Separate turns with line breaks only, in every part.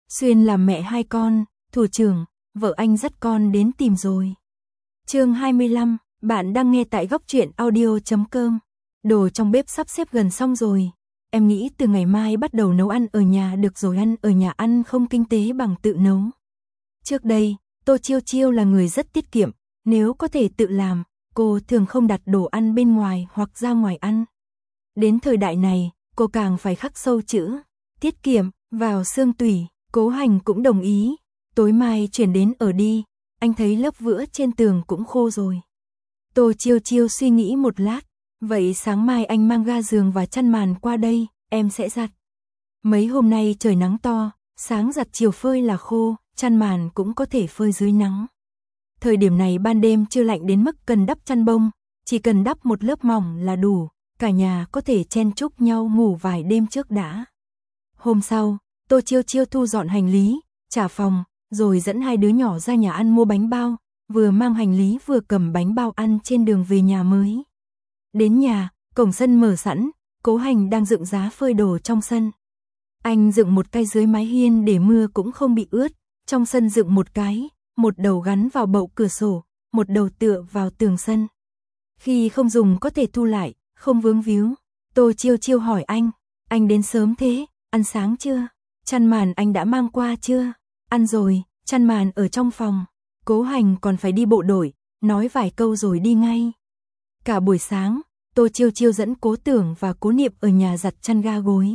Xuyên làm mẹ hai con, thủ trưởng, vợ anh dắt con đến tìm rồi. Chương 25, bạn đang nghe tại góc truyện audio.com. Đồ trong bếp sắp xếp gần xong rồi. Em nghĩ từ ngày mai bắt đầu nấu ăn ở nhà được rồi, ăn ở nhà ăn không kinh tế bằng tự nấu. Trước đây, Tô Chiêu Chiêu là người rất tiết kiệm, nếu có thể tự làm, cô thường không đặt đồ ăn bên ngoài hoặc ra ngoài ăn. Đến thời đại này, cô càng phải khắc sâu chữ tiết kiệm vào xương tủy. Cố Hành cũng đồng ý, tối mai chuyển đến ở đi, anh thấy lớp vữa trên tường cũng khô rồi. Tô Chiêu Chiêu suy nghĩ một lát, vậy sáng mai anh mang ga giường và chăn màn qua đây, em sẽ giặt. Mấy hôm nay trời nắng to, sáng giặt chiều phơi là khô, chăn màn cũng có thể phơi dưới nắng. Thời điểm này ban đêm chưa lạnh đến mức cần đắp chăn bông, chỉ cần đắp một lớp mỏng là đủ, cả nhà có thể chen chúc nhau ngủ vài đêm trước đã. Hôm sau, Tô Chiêu Chiêu thu dọn hành lý, trả phòng, rồi dẫn hai đứa nhỏ ra nhà ăn mua bánh bao, vừa mang hành lý vừa cầm bánh bao ăn trên đường về nhà mới. Đến nhà, cổng sân mở sẵn, Cố Hành đang dựng giá phơi đồ trong sân. Anh dựng một cái dưới mái hiên để mưa cũng không bị ướt, trong sân dựng một cái, một đầu gắn vào bậu cửa sổ, một đầu tựa vào tường sân. Khi không dùng có thể thu lại, không vướng víu. Tô Chiêu Chiêu hỏi anh đến sớm thế, ăn sáng chưa? Chăn màn anh đã mang qua chưa? Ăn rồi, chăn màn ở trong phòng. Cố Hành còn phải đi bộ đội, nói vài câu rồi đi ngay. Cả buổi sáng, Tô Chiêu Chiêu dẫn Cố Tưởng và Cố Niệm ở nhà giặt chăn ga gối.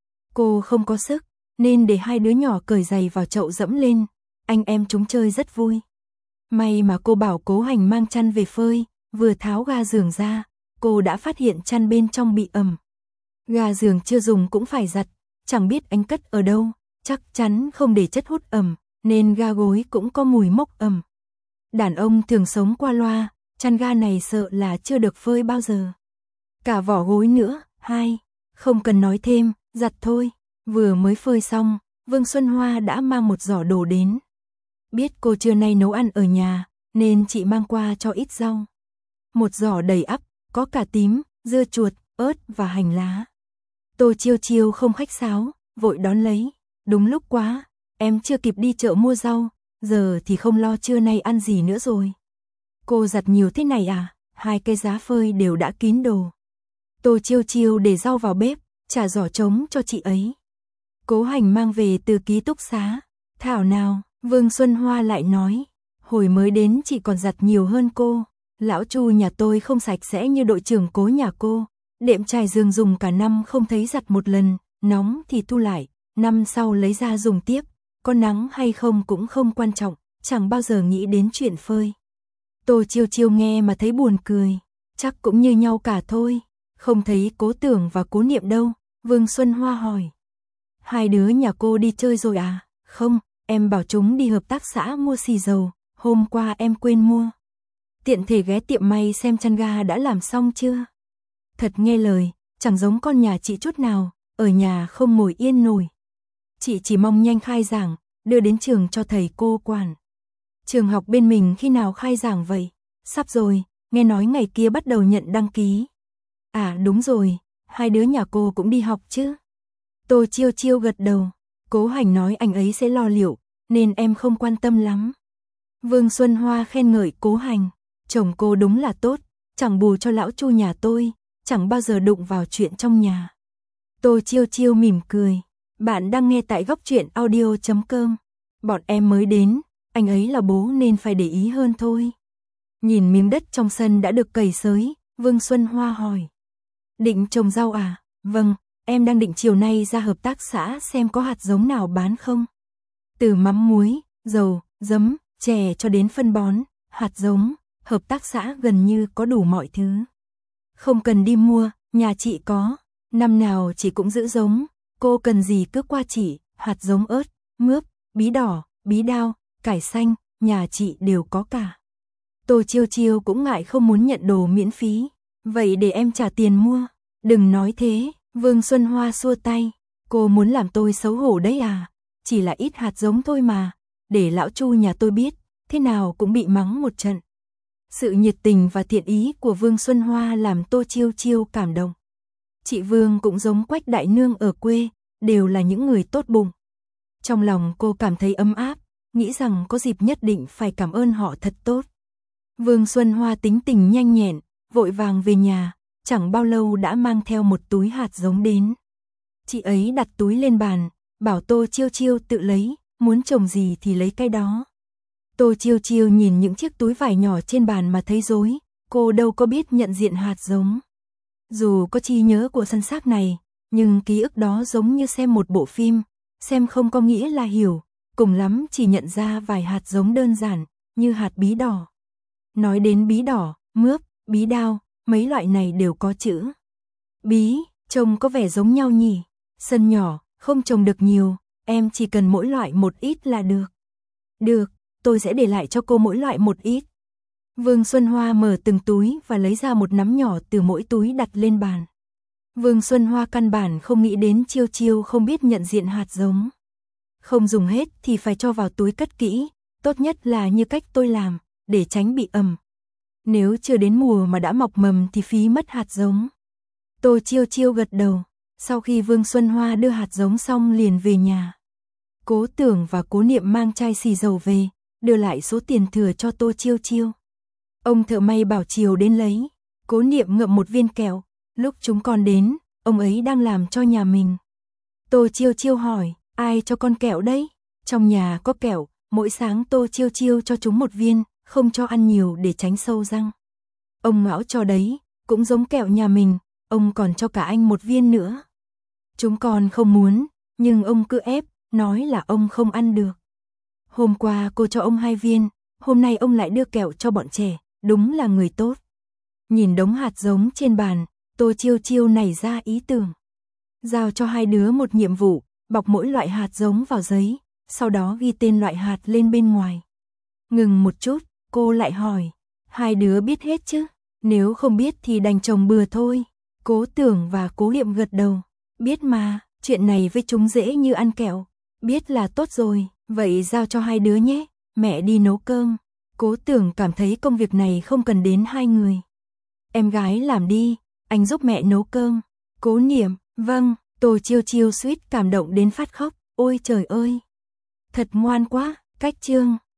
Cô không có sức, nên để hai đứa nhỏ cởi giày vào chậu dẫm lên, anh em chúng chơi rất vui. May mà cô bảo Cố Hành mang chăn về phơi, vừa tháo ga giường ra, cô đã phát hiện chăn bên trong bị ẩm. Ga giường chưa dùng cũng phải giặt, chẳng biết anh cất ở đâu, chắc chắn không để chất hút ẩm, nên ga gối cũng có mùi mốc ẩm. Đàn ông thường sống qua loa, chăn ga này sợ là chưa được phơi bao giờ. Cả vỏ gối nữa, không cần nói thêm, giặt thôi. Vừa mới phơi xong, Vương Xuân Hoa đã mang một giỏ đồ đến. Biết cô trưa nay nấu ăn ở nhà, nên chị mang qua cho ít rau. Một giỏ đầy ắp, có cà tím, dưa chuột, ớt và hành lá. Tô Chiêu Chiêu không khách sáo, vội đón lấy. Đúng lúc quá, em chưa kịp đi chợ mua rau, giờ thì không lo trưa nay ăn gì nữa rồi. Cô giặt nhiều thế này à? Hai cái giá phơi đều đã kín đồ. Tô Chiêu Chiêu để rau vào bếp, trả giỏ trống cho chị ấy. Cố Hành mang về từ ký túc xá. Thảo nào, Vương Xuân Hoa lại nói, hồi mới đến chị còn giặt nhiều hơn cô. Lão Chu nhà tôi không sạch sẽ như đội trưởng Cố nhà cô. Đệm trải giường dùng cả năm không thấy giặt một lần, nóng thì thu lại, năm sau lấy ra dùng tiếp, có nắng hay không cũng không quan trọng, chẳng bao giờ nghĩ đến chuyện phơi. Tô Chiêu Chiêu nghe mà thấy buồn cười, chắc cũng như nhau cả thôi, không thấy Cố Tưởng và Cố Niệm đâu, Vương Xuân Hoa hỏi. Hai đứa nhà cô đi chơi rồi à? Không, em bảo chúng đi hợp tác xã mua xì dầu, hôm qua em quên mua. Tiện thể ghé tiệm may xem chăn ga đã làm xong chưa? Thật nghe lời, chẳng giống con nhà chị chút nào, ở nhà không ngồi yên nổi. Chị chỉ mong nhanh khai giảng, đưa đến trường cho thầy cô quản. Trường học bên mình khi nào khai giảng vậy? Sắp rồi, nghe nói ngày kia bắt đầu nhận đăng ký. À đúng rồi, hai đứa nhà cô cũng đi học chứ? Tô Chiêu Chiêu gật đầu, Cố Hành nói anh ấy sẽ lo liệu, nên em không quan tâm lắm. Vương Xuân Hoa khen ngợi Cố Hành, chồng cô đúng là tốt, chẳng bù cho lão Chu nhà tôi, chẳng bao giờ đụng vào chuyện trong nhà. Tô Chiêu Chiêu mỉm cười, bạn đang nghe tại góc truyện audio.com. Bọn em mới đến, anh ấy là bố nên phải để ý hơn thôi. Nhìn miếng đất trong sân đã được cày xới, Vương Xuân Hoa hỏi. Định trồng rau à? Vâng, em đang định chiều nay ra hợp tác xã xem có hạt giống nào bán không. Từ mắm muối, dầu, giấm, chè cho đến phân bón, hạt giống, hợp tác xã gần như có đủ mọi thứ. Không cần đi mua, nhà chị có, năm nào chị cũng giữ giống, cô cần gì cứ qua chị, hạt giống ớt, mướp, bí đỏ, bí đao, cải xanh, nhà chị đều có cả. Tô Chiêu Chiêu cũng ngại không muốn nhận đồ miễn phí, vậy để em trả tiền mua. Đừng nói thế, Vương Xuân Hoa xua tay, cô muốn làm tôi xấu hổ đấy à, chỉ là ít hạt giống thôi mà, để lão Chu nhà tôi biết, thế nào cũng bị mắng một trận. Sự nhiệt tình và thiện ý của Vương Xuân Hoa làm Tô Chiêu Chiêu cảm động. Chị Vương cũng giống Quách đại nương ở quê, đều là những người tốt bụng. Trong lòng cô cảm thấy ấm áp, nghĩ rằng có dịp nhất định phải cảm ơn họ thật tốt. Vương Xuân Hoa tính tình nhanh nhẹn, vội vàng về nhà, chẳng bao lâu đã mang theo một túi hạt giống đến. Chị ấy đặt túi lên bàn, bảo Tô Chiêu Chiêu tự lấy, muốn trồng gì thì lấy cái đó. Tô Chiêu Chiêu nhìn những chiếc túi vải nhỏ trên bàn mà thấy rối, cô đâu có biết nhận diện hạt giống. Dù có trí nhớ của săn xác này, nhưng ký ức đó giống như xem một bộ phim, xem không có nghĩa là hiểu, cùng lắm chỉ nhận ra vài hạt giống đơn giản, như hạt bí đỏ. Nói đến bí đỏ, mướp, bí đao, mấy loại này đều có chữ bí, trông có vẻ giống nhau nhỉ. Sân nhỏ, không trồng được nhiều, em chỉ cần mỗi loại một ít là được. Được, tôi sẽ để lại cho cô mỗi loại một ít. Vương Xuân Hoa mở từng túi và lấy ra một nắm nhỏ từ mỗi túi đặt lên bàn. Vương Xuân Hoa căn bản không nghĩ đến Chiêu Chiêu không biết nhận diện hạt giống. Không dùng hết thì phải cho vào túi cất kỹ, tốt nhất là như cách tôi làm, để tránh bị ẩm. Nếu chưa đến mùa mà đã mọc mầm thì phí mất hạt giống. Tô Chiêu Chiêu gật đầu, sau khi Vương Xuân Hoa đưa hạt giống xong liền về nhà. Cố Tưởng và Cố Niệm mang chai xì dầu về, đưa lại số tiền thừa cho Tô Chiêu Chiêu. Ông thợ may bảo chiều đến lấy, Cố Niệm ngậm một viên kẹo, lúc chúng con đến, ông ấy đang làm cho nhà mình. Tô Chiêu Chiêu hỏi, ai cho con kẹo đấy? Trong nhà có kẹo, mỗi sáng Tô Chiêu Chiêu cho chúng một viên, không cho ăn nhiều để tránh sâu răng. Ông Mão cho đấy, cũng giống kẹo nhà mình, ông còn cho cả anh một viên nữa. Chúng con không muốn, nhưng ông cứ ép, nói là ông không ăn được. Hôm qua cô cho ông 2 viên, hôm nay ông lại đưa kẹo cho bọn trẻ, đúng là người tốt. Nhìn đống hạt giống trên bàn, Tô Chiêu Chiêu nảy ra ý tưởng. Giao cho hai đứa một nhiệm vụ, bọc mỗi loại hạt giống vào giấy, sau đó ghi tên loại hạt lên bên ngoài. Ngừng một chút, cô lại hỏi, hai đứa biết hết chứ? Nếu không biết thì đành trồng bừa thôi. Cố Tưởng và Cố Niệm gật đầu, biết mà, chuyện này với chúng dễ như ăn kẹo. Biết là tốt rồi, vậy giao cho hai đứa nhé, mẹ đi nấu cơm. Cố Tưởng cảm thấy công việc này không cần đến hai người. Em gái làm đi, anh giúp mẹ nấu cơm. Cố Niệm, vâng. Tô Chiêu Chiêu suýt cảm động đến phát khóc, ôi trời ơi. Thật ngoan quá, cách chương.